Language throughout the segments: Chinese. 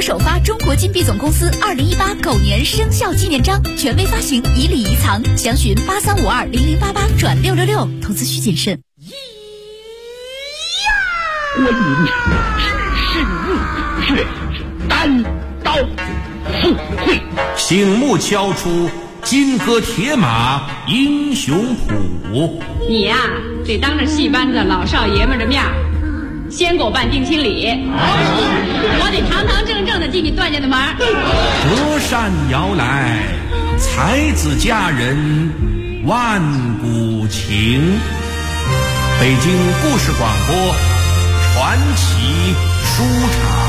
首发中国金币总公司2018狗年生肖纪念章，权威发行，以礼仪藏。详询83520088转666，投资需谨慎。 观音是血单刀赴会， 醒目敲出金戈铁马英雄谱。 你呀，得当着戏班子老少爷们的面先给我办定亲礼，我得堂堂正正的进你段家的门。 隔山摇来，才子佳人万古情。北京故事广播传奇书场。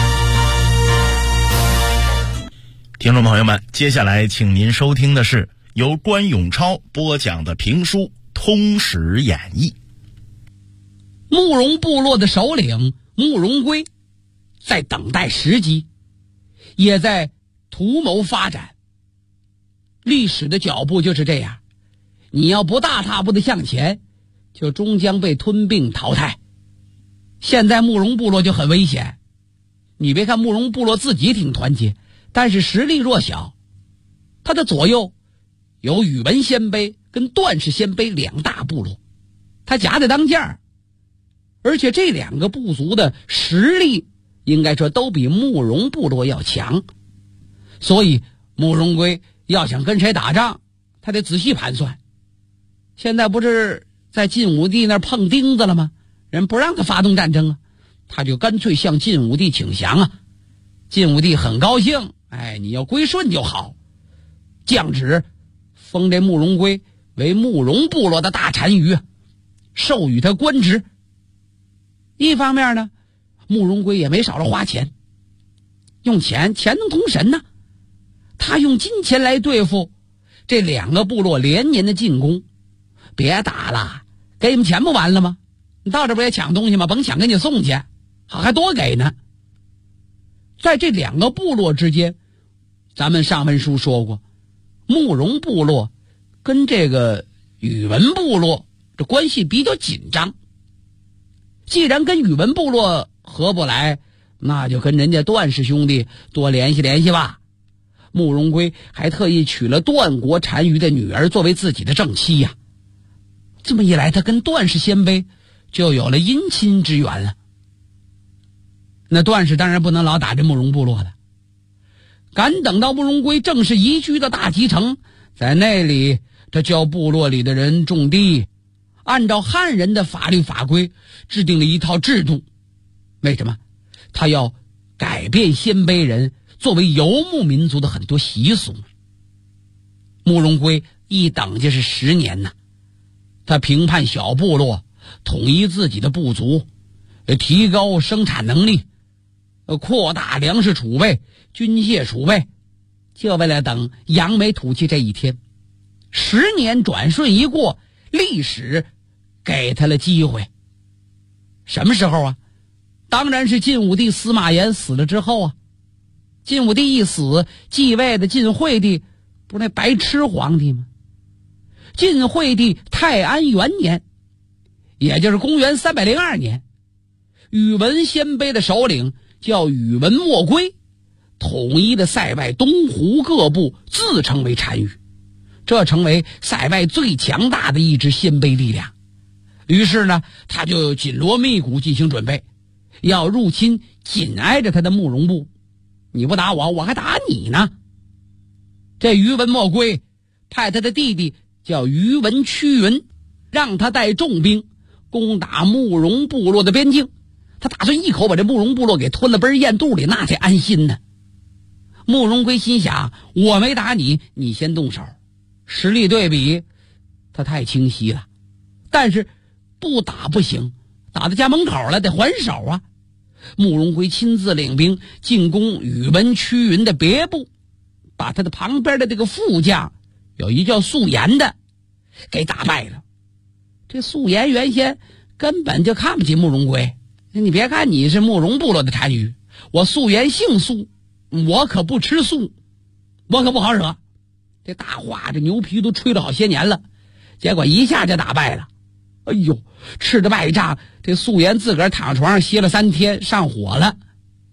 听众朋友们，接下来请您收听的是由关永超播讲的评书《通史演义》。 慕容部落的首领慕容归在等待时机，也在图谋发展。历史的脚步就是这样，你要不大踏步的向前，就终将被吞并淘汰。现在慕容部落就很危险，你别看慕容部落自己挺团结，但是实力弱小。他的左右有宇文鲜卑跟段氏鲜卑两大部落，他夹在当间儿，而且这两个部族的实力应该说都比慕容部落要强，所以慕容归要想跟谁打仗，他得仔细盘算。现在不是在晋武帝那儿碰钉子了吗？人不让他发动战争啊，他就干脆向晋武帝请降啊。晋武帝很高兴，你要归顺就好，降旨封这慕容归为慕容部落的大单于，授予他官职。一方面呢，慕容归也没少着花钱，用钱能通神呢。他用金钱来对付这两个部落连年的进攻，别打了，给你们钱不完了吗？你到这不也抢东西吗？甭抢，给你送去，好还多给呢。在这两个部落之间，咱们上文书说过，慕容部落跟这个宇文部落这关系比较紧张。既然跟宇文部落合不来，那就跟人家段氏兄弟多联系联系吧。慕容归还特意娶了段国单于的女儿作为自己的正妻呀。这么一来，他跟段氏鲜卑就有了姻亲之缘了。那段氏当然不能老打这慕容部落的，赶等到慕容归正式移居到大吉城，在那里他教部落里的人种地，按照汉人的法律法规制定了一套制度。为什么？他要改变鲜卑人作为游牧民族的很多习俗。慕容归一等就是10年呢，他平叛小部落，统一自己的部族，提高生产能力，扩大粮食储备、军械储备，就为了等扬眉吐气这一天。10年转瞬一过，历史给他了机会。什么时候啊？当然是晋武帝司马炎死了之后啊。晋武帝一死，继位的晋惠帝不是那白痴皇帝吗？晋惠帝泰安元年，也就是公元302年，宇文鲜卑的首领叫宇文墨归，统一的塞外东湖各部，自称为单于，这成为塞外最强大的一支鲜卑力量。于是呢，他就紧锣密鼓进行准备，要入侵紧挨着他的慕容部。你不打我，我还打你呢。这宇文墨归派他的弟弟叫宇文屈云，让他带重兵攻打慕容部落的边境。他打算一口把这慕容部落给吞了，奔咽肚里，那才安心呢。慕容归心想，我没打你，你先动手。实力对比他太清晰了，但是不打不行，打到家门口了得还手啊。慕容归亲自领兵进攻宇文屈云的别部，把他的旁边的这个副将有一叫素颜的给打败了。这素颜原先根本就看不起慕容归，你别看你是慕容部落的单于，我素颜姓素，我可不吃素，我可不好惹。这大话这牛皮都吹了好些年了，结果一下就打败了。哎呦，吃着败仗，这素颜自个儿躺床上歇了3天，上火了。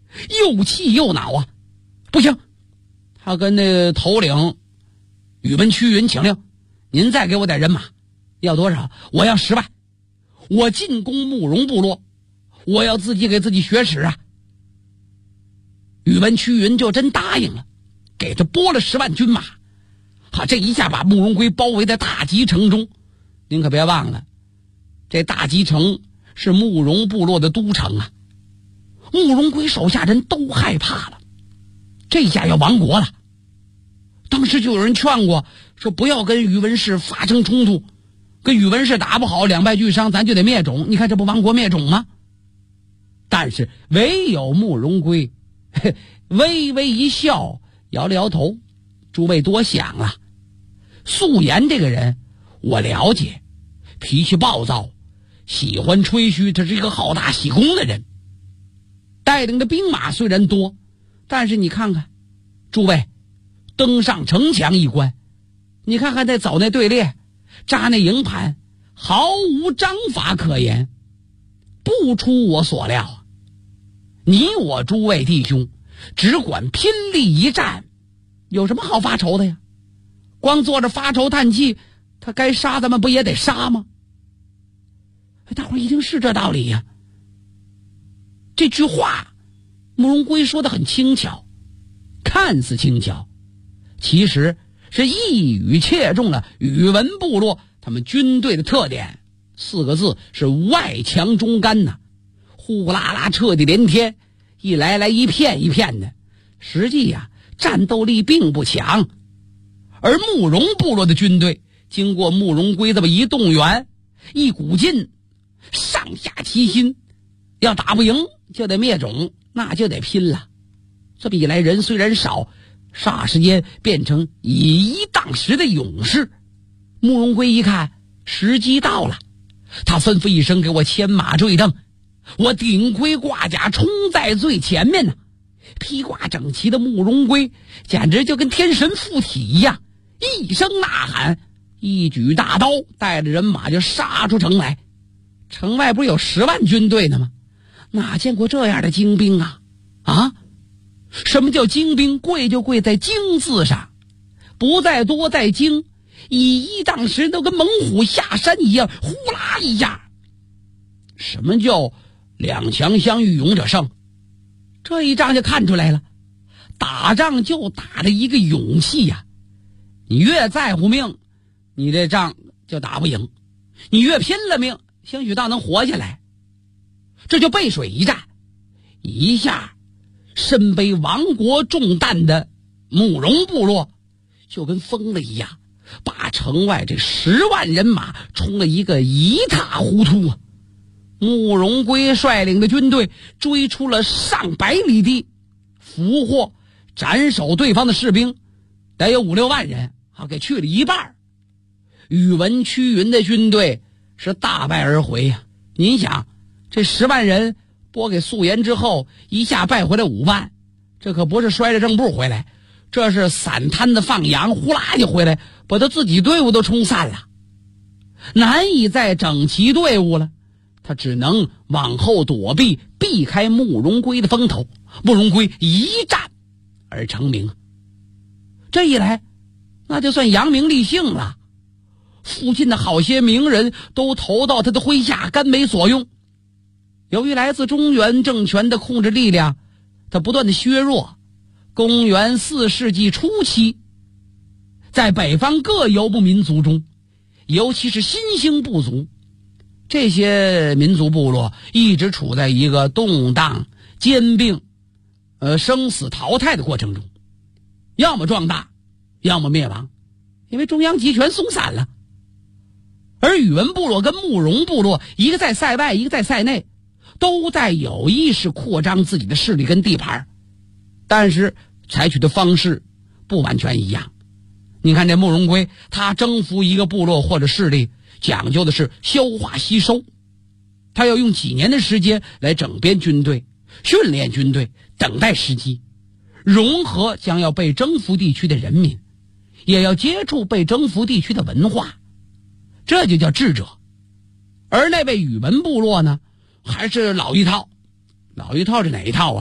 又气又恼啊！不行，他跟那个头领宇文屈云请令，您再给我点人马，要多少？我要10万，我进攻慕容部落，我要自己给自己学史啊！宇文屈云就真答应了，给他拨了10万军马。好，这一下把慕容归包围在大集城中。您可别忘了，这大集城是慕容部落的都城啊！慕容归手下人都害怕了，这下要亡国了。当时就有人劝过，说不要跟宇文氏发生冲突，跟宇文氏打不好，两败俱伤，咱就得灭种。你看这不亡国灭种吗？但是唯有慕容归微微一笑，摇了摇头。诸位多想了，素颜这个人我了解，脾气暴躁，喜欢吹嘘，他是一个好大喜功的人。带领的兵马虽然多，但是你看看，诸位登上城墙一关，你看看走那队列，扎那营盘，毫无章法可言，不出我所料啊！你我诸位弟兄只管拼力一战，有什么好发愁的呀？光坐着发愁叹气，他该杀咱们不也得杀吗？大伙一定是这道理呀。这句话慕容归说得很轻巧，看似轻巧，其实是一语切中了宇文部落他们军队的特点，4个字是外强中干呐，呼啦啦彻底连天，一来来一片一片的，实际呀战斗力并不强。而慕容部落的军队经过慕容归这么一动员，一鼓劲，上下齐心，要打不赢就得灭种，那就得拼了。这么一来，人虽然少，霎时间变成以一当十的勇士。慕容归一看时机到了，他吩咐一声，给我牵马坠镫，我顶盔挂甲冲在最前面呢。披挂整齐的慕容归简直就跟天神附体一样，一声呐喊，一举大刀，带着人马就杀出城来。城外不是有10万军队呢吗？哪见过这样的精兵啊？啊，什么叫精兵？贵就贵在精字上，不在多在精，以一当十，都跟猛虎下山一样，呼啦一下。什么叫两强相遇勇者胜？这一仗就看出来了，打仗就打的一个勇气呀。你越在乎命，你这仗就打不赢；你越拼了命，兴许倒能活下来。这就背水一战，一下身背亡国重担的慕容部落就跟疯了一样，把城外这10万人马冲了一个一塌糊涂啊！慕容归率领的军队追出了上百里地，俘获斩首对方的士兵得有5、6万人，给去了一半。宇文屈云的军队是大败而回呀！您想，这10万人拨给素颜之后，一下败回来5万，这可不是摔着正步回来，这是散摊子放羊，呼啦就回来，把他自己队伍都冲散了，难以再整齐队伍了。他只能往后躲避，避开慕容归的风头。慕容归一战而成名，这一来那就算扬名立姓了，附近的好些名人都投到他的麾下，甘为所用。由于来自中原政权的控制力量他不断的削弱，公元4世纪初期，在北方各游牧民族中，尤其是新兴部族，这些民族部落一直处在一个动荡、兼并、生死淘汰的过程中，要么壮大，要么灭亡，因为中央集权松散了。而宇文部落跟慕容部落，一个在塞外，一个在塞内，都在有意识扩张自己的势力跟地盘，但是采取的方式不完全一样。你看这慕容归，他征服一个部落或者势力，讲究的是消化吸收，他要用几年的时间来整编军队，训练军队，等待时机，融合将要被征服地区的人民，也要接触被征服地区的文化，这就叫智者。而那位宇文部落呢，还是老一套。老一套是哪一套啊？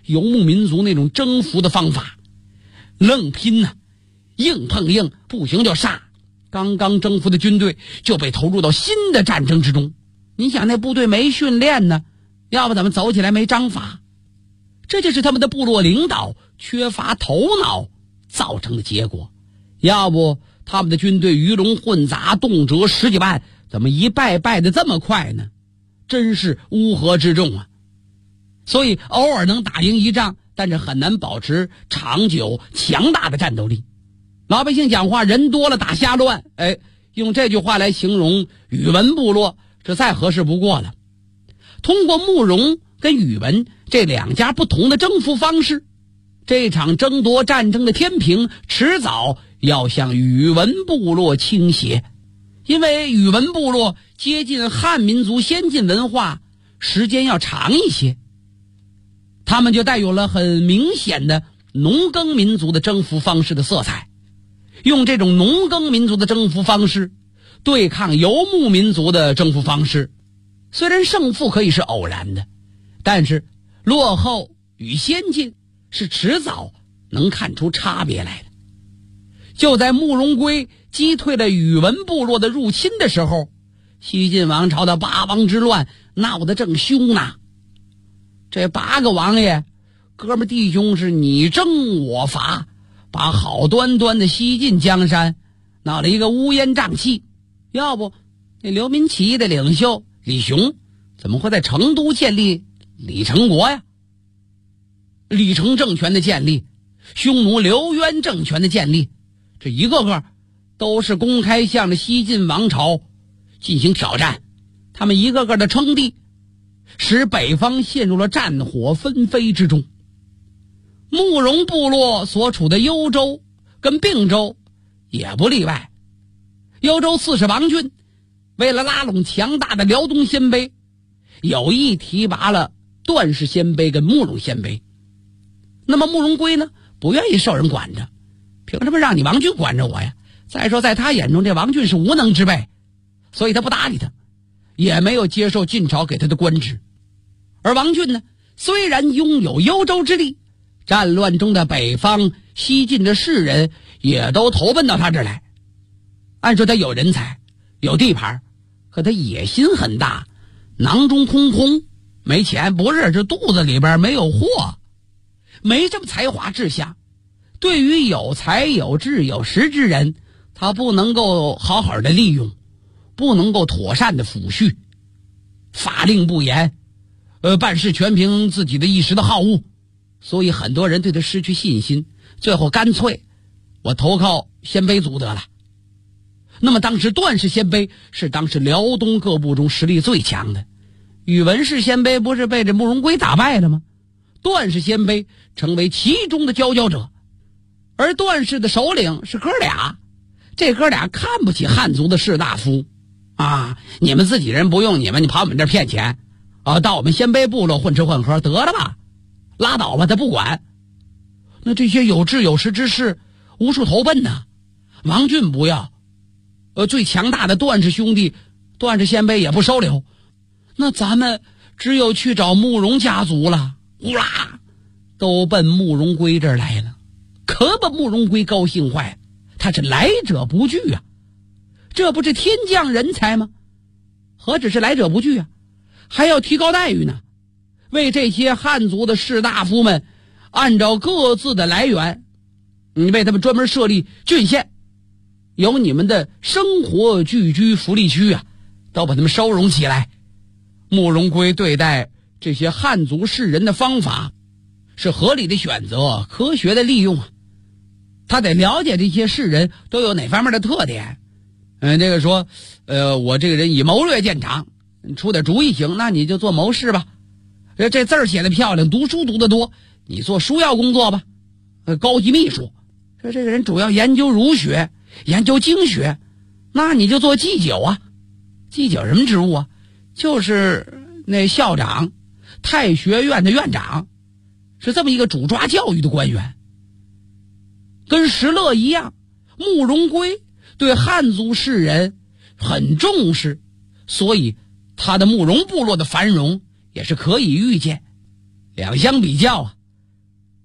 游牧民族那种征服的方法，愣拼啊，硬碰硬，不行就杀。刚刚征服的军队就被投入到新的战争之中。你想那部队没训练呢，要不怎么走起来没章法？这就是他们的部落领导缺乏头脑造成的结果。要不他们的军队鱼龙混杂，动辄10几万，怎么一败的这么快呢？真是乌合之众啊！所以偶尔能打赢一仗，但是很难保持长久强大的战斗力。老百姓讲话人多了打瞎乱，用这句话来形容宇文部落这再合适不过了。通过慕容跟宇文这两家不同的征服方式，这场争夺战争的天平迟早要向宇文部落倾斜。因为宇文部落接近汉民族先进文化时间要长一些，他们就带有了很明显的农耕民族的征服方式的色彩。用这种农耕民族的征服方式对抗游牧民族的征服方式，虽然胜负可以是偶然的，但是落后与先进是迟早能看出差别来的。就在慕容归击退了宇文部落的入侵的时候，西晋王朝的八王之乱闹得正凶呢。这8个王爷哥们弟兄是你争我伐，把好端端的西晋江山闹了一个乌烟瘴气。要不那流民起义的领袖李雄怎么会在成都建立李成国呀？李成政权的建立，匈奴刘渊政权的建立，这一个个都是公开向着西晋王朝进行挑战。他们一个个的称帝，使北方陷入了战火纷飞之中。慕容部落所处的幽州跟并州也不例外。幽州刺史王俊为了拉拢强大的辽东鲜卑，有意提拔了段氏鲜卑跟慕容鲜卑。那么慕容归呢，不愿意受人管着，凭什么让你王俊管着我呀？再说在他眼中这王俊是无能之辈，所以他不搭理他，也没有接受晋朝给他的官职。而王俊呢，虽然拥有幽州之力，战乱中的北方西晋的士人也都投奔到他这儿来。按说他有人才有地盘，可他野心很大，囊中空空，没钱不是，这肚子里边没有货，没这么才华志向。对于有才有志有识之人，他不能够好好的利用，不能够妥善的抚恤，法令不严，办事全凭自己的一时的好恶，所以很多人对他失去信心，最后干脆我投靠鲜卑族得了。那么当时段氏鲜卑是当时辽东各部中实力最强的，宇文氏鲜卑不是被这慕容归打败了吗？段氏鲜卑成为其中的佼佼者，而段氏的首领是哥俩，这哥俩看不起汉族的士大夫啊！你们自己人不用你们，你跑我们这儿骗钱啊，到我们鲜卑部落混吃混喝得了吧，拉倒吧，他不管。那这些有志有识之士无数投奔呢，王俊不要，最强大的段氏兄弟段氏鲜卑也不收留，那咱们只有去找慕容家族了。呼啦，都奔慕容归这儿来了，可把慕容归高兴坏了，他是来者不拒啊，这不是天降人才吗？何止是来者不拒啊，还要提高待遇呢，为这些汉族的士大夫们按照各自的来源，你为他们专门设立郡县，有你们的生活聚居福利区啊，都把他们收容起来。慕容归对待这些汉族士人的方法是合理的选择，科学的利用啊。他得了解这些士人都有哪方面的特点。这个说，我这个人以谋略见长，出点主意行，那你就做谋士吧。这字儿写得漂亮，读书读得多，你做书要工作吧。高级秘书，说这个人主要研究儒学，研究经学，那你就做祭酒啊。祭酒什么职务啊？就是那校长，太学院的院长，是这么一个主抓教育的官员。跟石勒一样，慕容归对汉族士人很重视，所以他的慕容部落的繁荣也是可以预见。两相比较啊，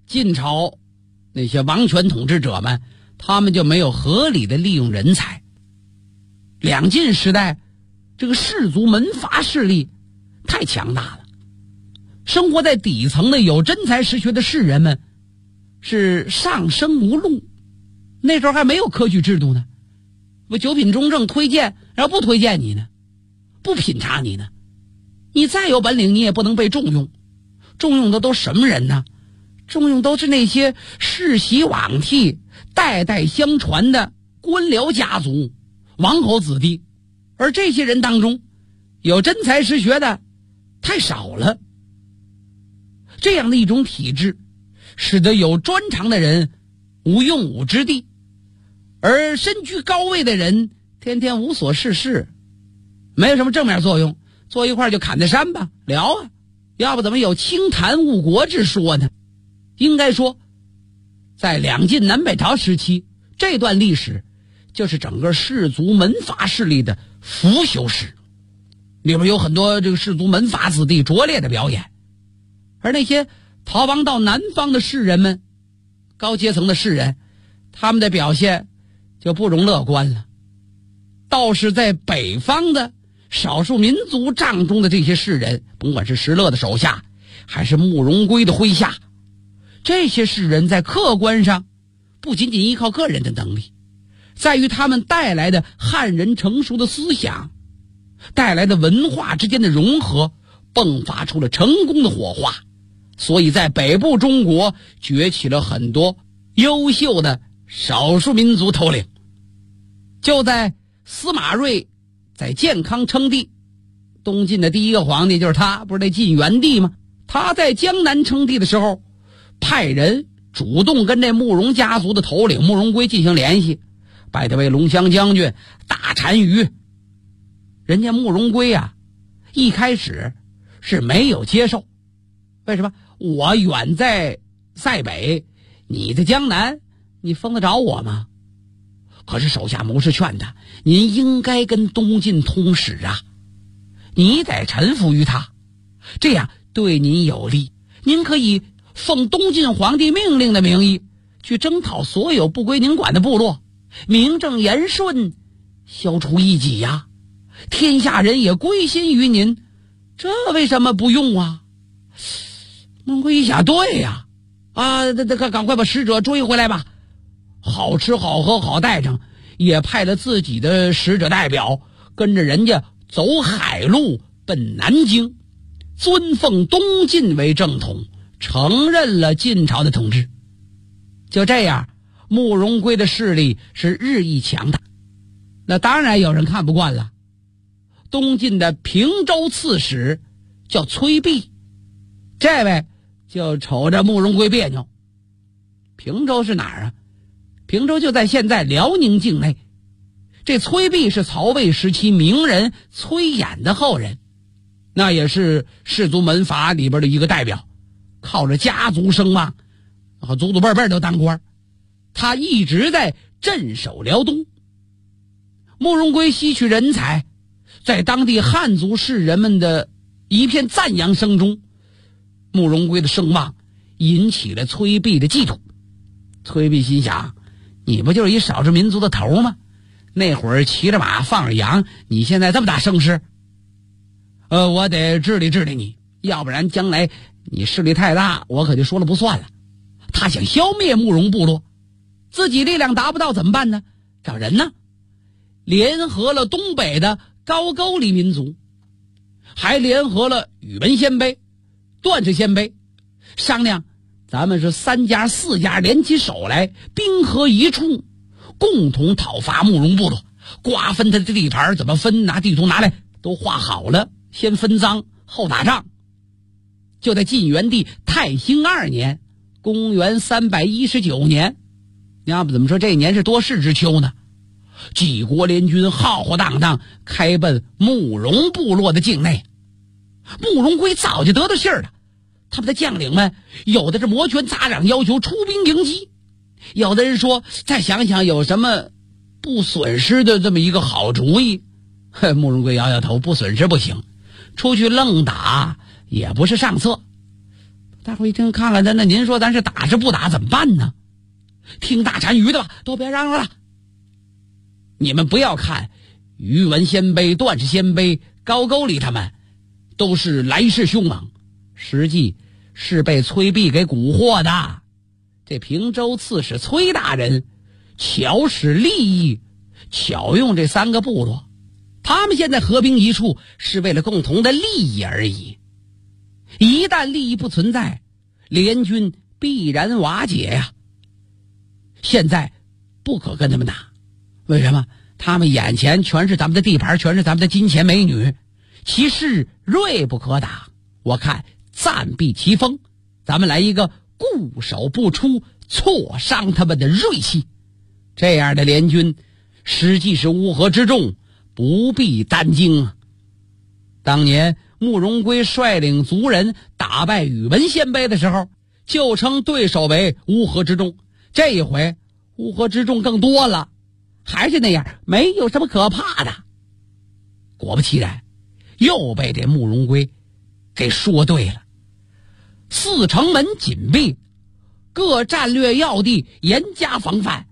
晋朝那些王权统治者们，他们就没有合理的利用人才。两晋时代，这个士族门阀势力太强大了，生活在底层的有真才实学的士人们是上升无路。那时候还没有科举制度呢，不九品中正推荐，然后不推荐你呢，不品察你呢，你再有本领你也不能被重用。重用的都什么人呢？重用都是那些世袭罔替、代代相传的官僚家族、王侯子弟，而这些人当中有真才实学的太少了。这样的一种体制使得有专长的人无用武之地，而身居高位的人天天无所事事，没有什么正面作用，坐一块就侃着山吧，聊啊，要不怎么有清谈误国之说呢？应该说在两晋南北朝时期，这段历史就是整个士族门阀势力的腐朽史，里边有很多这个士族门阀子弟拙劣的表演。而那些逃亡到南方的士人们，高阶层的士人，他们的表现就不容乐观了。倒是在北方的少数民族帐中的这些士人，甭管是石勒的手下还是慕容归的麾下，这些士人在客观上不仅仅依靠个人的能力，在于他们带来的汉人成熟的思想，带来的文化之间的融合，迸发出了成功的火花。所以在北部中国崛起了很多优秀的少数民族头领。就在司马睿在建康称帝，东晋的第一个皇帝就是他，不是那晋元帝吗？他在江南称帝的时候，派人主动跟这慕容家族的头领慕容归进行联系，拜他为龙骧将军、大单于。人家慕容归啊，一开始是没有接受。为什么？我远在塞北，你在江南，你封得着我吗？可是手下谋士劝他，您应该跟东晋通使啊，你得臣服于他，这样对您有利。您可以奉东晋皇帝命令的名义去征讨所有不归您管的部落，名正言顺，消除异己呀，天下人也归心于您，这为什么不用啊？孟归一想，对呀，赶快把使者追回来吧，好吃好喝好待着，也派了自己的使者代表跟着人家走海路奔南京，尊奉东晋为正统，承认了晋朝的统治。就这样，慕容归的势力是日益强大。那当然有人看不惯了，东晋的平州刺史叫崔弼，这位就瞅着慕容归别扭。平州是哪儿啊？平州就在现在辽宁境内。这崔弼是曹魏时期名人崔琰的后人，那也是士族门阀里边的一个代表，靠着家族声望，祖祖辈辈都当官。他一直在镇守辽东。慕容归吸取人才，在当地汉族士人们的一片赞扬声中，慕容归的声望引起了崔弼的嫉妒。崔弼心想，你不就是一少数民族的头吗？那会儿骑着马放着羊，你现在这么大声势，我得治理治理你，要不然将来你势力太大，我可就说了不算了。他想消灭慕容部落，自己力量达不到怎么办呢？找人呢，联合了东北的高句丽民族，还联合了宇文鲜卑、段氏鲜卑，商量咱们是3家4家联起手来，兵合一处，共同讨伐慕容部落。瓜分他的地盘怎么分？拿地图拿来都画好了，先分赃后打仗。就在晋元帝太兴2年，公元319年，要不怎么说这一年是多事之秋呢？几国联军浩浩荡荡开奔慕容部落的境内。慕容归早就得到信儿了，他们的将领们有的是摩拳擦掌要求出兵迎击，有的人说再想想有什么不损失的这么一个好主意。慕容归摇摇头，不损失不行，出去愣打也不是上策。 大伙一听看看咱，那您说咱是打是不打怎么办呢？听大单于的吧，都别嚷嚷了。你们不要看宇文鲜卑、段氏鲜卑、高句丽他们都是来势凶猛，实际是被崔璧给蛊惑的。这平州刺史崔大人巧使利益，巧用这3个部落，他们现在合兵一处是为了共同的利益而已。一旦利益不存在，联军必然瓦解呀。现在不可跟他们打，为什么？他们眼前全是咱们的地盘，全是咱们的金钱美女，其势锐不可挡。我看暂避其锋，咱们来一个固守不出，挫伤他们的锐气。这样的联军实际是乌合之众，不必担惊啊。当年慕容归率领族人打败宇文鲜卑的时候，就称对手为乌合之众。这一回乌合之众更多了，还是那样，没有什么可怕的。果不其然，又被这慕容归给说对了。4城门紧闭，各战略要地严加防范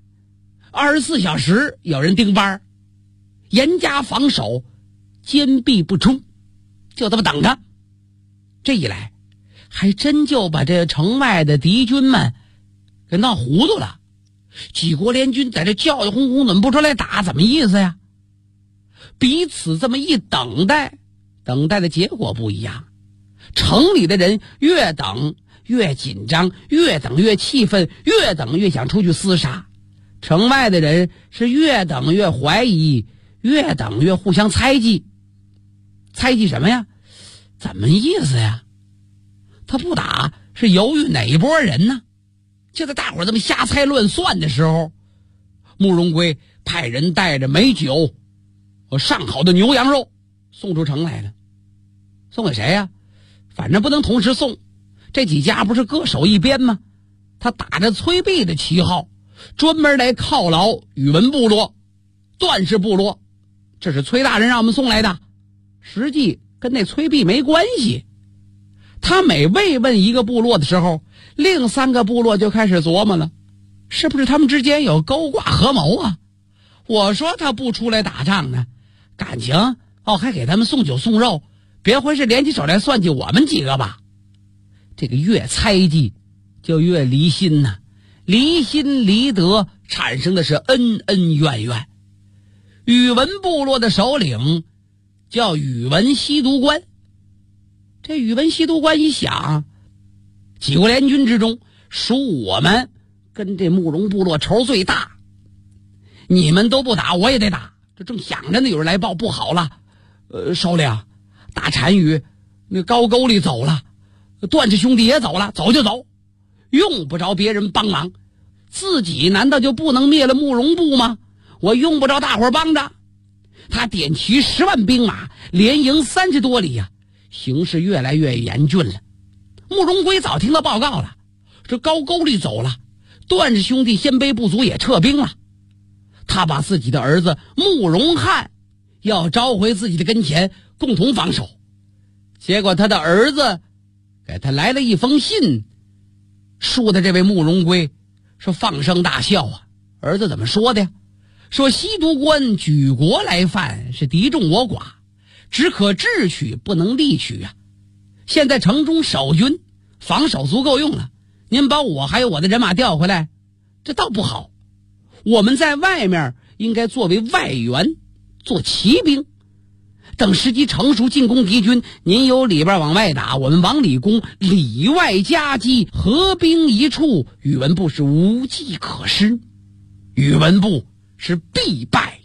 ，24小时有人盯班，严加防守，坚壁不出，就这么等着。这一来还真就把这城外的敌军们给闹糊涂了。几国联军在这教育轰轰，怎么不出来打？怎么意思呀？彼此这么一等待，等待的结果不一样。城里的人越等越紧张，越等越气愤，越等越想出去厮杀。城外的人是越等越怀疑，越等越互相猜忌。猜忌什么呀？怎么意思呀？他不打是犹豫哪一拨人呢？就在大伙这么瞎猜乱算的时候，慕容归派人带着美酒和上好的牛羊肉送出城来了。送给谁呀？反正不能同时送，这几家不是各守一边吗？他打着崔璧的旗号，专门来犒劳宇文部落、段氏部落，这是崔大人让我们送来的，实际跟那崔璧没关系。他每慰问一个部落的时候，另3个部落就开始琢磨了，是不是他们之间有勾挂合谋啊？我说他不出来打仗呢，感情还给他们送酒送肉，别会是联起手来算计我们几个吧？这个越猜忌就越离心呐，离心离德产生的是恩恩怨怨。宇文部落的首领叫宇文西都关，这宇文西都关一想，几国联军之中属我们跟这慕容部落仇最大，你们都不打我也得打。这正想着呢，有人来报，不好了，首领大单于那高句丽走了，段氏兄弟也走了，走就走，用不着别人帮忙，自己难道就不能灭了慕容部吗？我用不着大伙帮着。他点齐10万兵马，连营30多里呀，形势越来越严峻了。慕容归早听到报告了，这高句丽走了，段氏兄弟鲜卑部族也撤兵了。他把自己的儿子慕容翰要召回自己的跟前，共同防守。结果他的儿子给他来了一封信，说的这位慕容归说放声大笑啊。儿子怎么说的呀？说西都关举国来犯，是敌众我寡，只可智取不能力取啊。现在城中守军防守足够用了，您把我还有我的人马调回来，这倒不好。我们在外面应该作为外援，做骑兵，等时机成熟进攻敌军，您由里边往外打，我们往里攻，里外夹击，合兵一处，宇文部是无计可施，宇文部是必败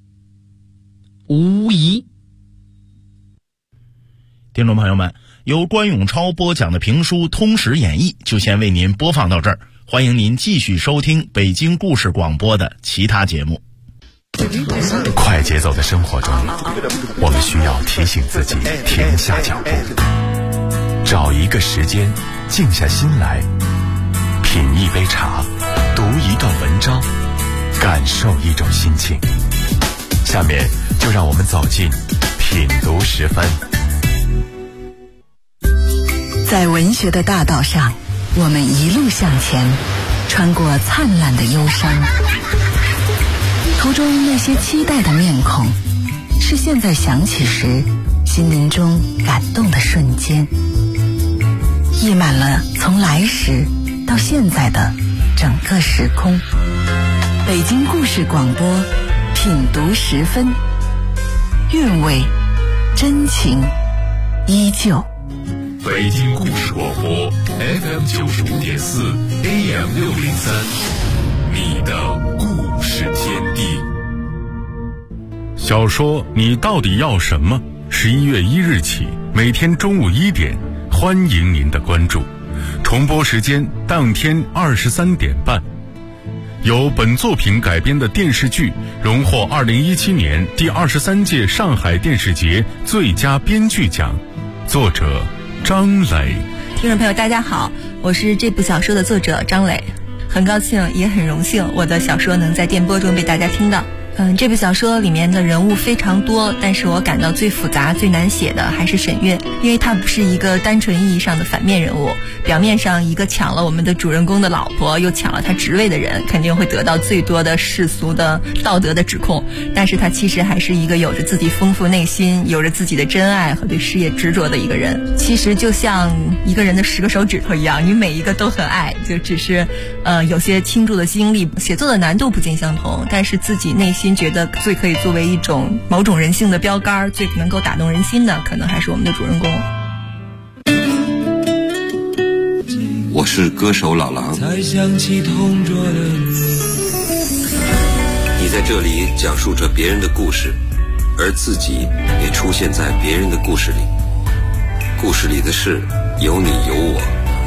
无疑。 听众朋友们，由关永超播讲的评书《通史演义》就先为您播放到这儿，欢迎您继续收听北京故事广播的其他节目。 快节奏的生活中，我们需要提醒自己停下脚步，找一个时间静下心来，品一杯茶，读一段文章，感受一种心情。下面就让我们走进品读时分。 在文学的大道上，我们一路向前，穿过灿烂的忧伤。途中那些期待的面孔，是现在想起时心灵中感动的瞬间，溢满了从来时到现在的整个时空。北京故事广播，品读时分，韵味真情依旧。 北京故事广播 FM 95.4 AM 603，你的故事天地。 小说你到底要什么？11月1日起，每天中午1点，欢迎您的关注。重播时间当天23点半。由本作品改编的电视剧荣获2017年第23届上海电视节最佳编剧奖，作者张磊。 听众朋友大家好，我是这部小说的作者张磊，很高兴也很荣幸我的小说能在电波中被大家听到。这部小说里面的人物非常多，但是我感到最复杂最难写的还是沈月，因为她不是一个单纯意义上的反面人物，表面上一个抢了我们的主人公的老婆又抢了他职位的人，肯定会得到最多的世俗的道德的指控，但是他其实还是一个有着自己丰富内心，有着自己的真爱和对事业执着的一个人。其实就像一个人的10个手指头一样，你每一个都很爱，就只是有些倾注的精力，写作的难度不尽相同，但是自己内心觉得最可以作为一种某种人性的标杆，最能够打动人心的，可能还是我们的主人公。 我是歌手老狼， 才想起同桌的你在这里讲述着别人的故事，而自己也出现在别人的故事里，故事里的事有你有我。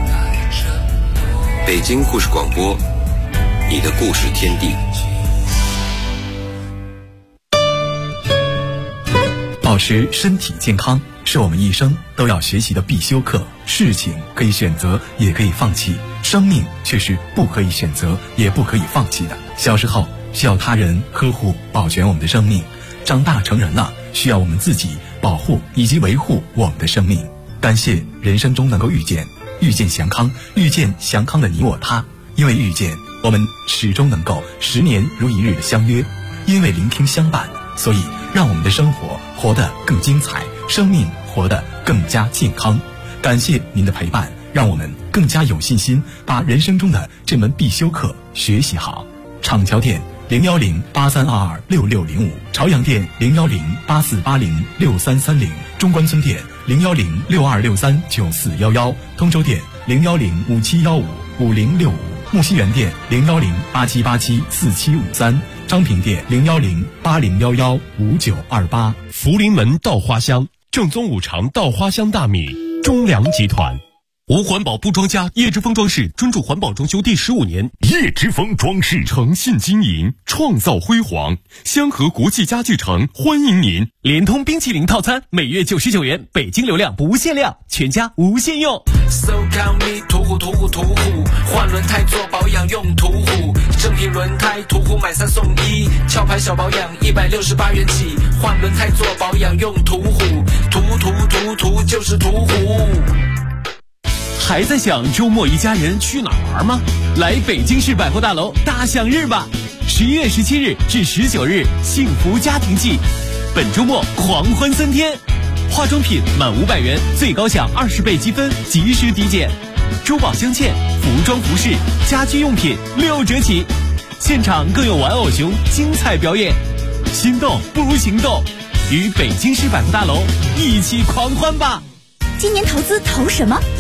北京故事广播，你的故事天地。 保持身体健康是我们一生都要学习的必修课。事情可以选择，也可以放弃，生命却是不可以选择，也不可以放弃的。小时候需要他人呵护保全我们的生命，长大成人了，需要我们自己保护以及维护我们的生命。感谢人生中能够遇见祥康，遇见祥康的你我他。因为遇见，我们始终能够10年如一日的相约；因为聆听相伴，所以让我们的生活活得更精彩，生命活得更加健康。感谢您的陪伴，让我们更加有信心把人生中的这门必修课学习好。厂桥店01083226605，朝阳店01084806330，中关村店01062639411，通州店01057155065，木樨园店01087874753，张平店01080115928。 福临门稻花香，正宗五常稻花香大米，中粮集团。无环保不装家，叶之峰装饰专注环保装修第15年。 叶之峰装饰诚信经营，创造辉煌。香河国际家具城欢迎您，联通冰淇淋套餐每月99元，北京流量不限量，全家无限用。 So call me 途虎，换轮胎做保养用途虎，正品轮胎途虎买3送1，壳牌小保养168元起，换轮胎做保养用途虎，途就是途虎。 还在想周末一家人去哪玩吗？来北京市百货大楼大享日吧！11月17日至19日，幸福家庭季，本周末狂欢3天，化妆品满500元最高享20倍积分，及时抵减；珠宝镶嵌、服装服饰、家居用品6折起，现场更有玩偶熊精彩表演。心动不如行动，与北京市百货大楼一起狂欢吧！ 今年投资投什么？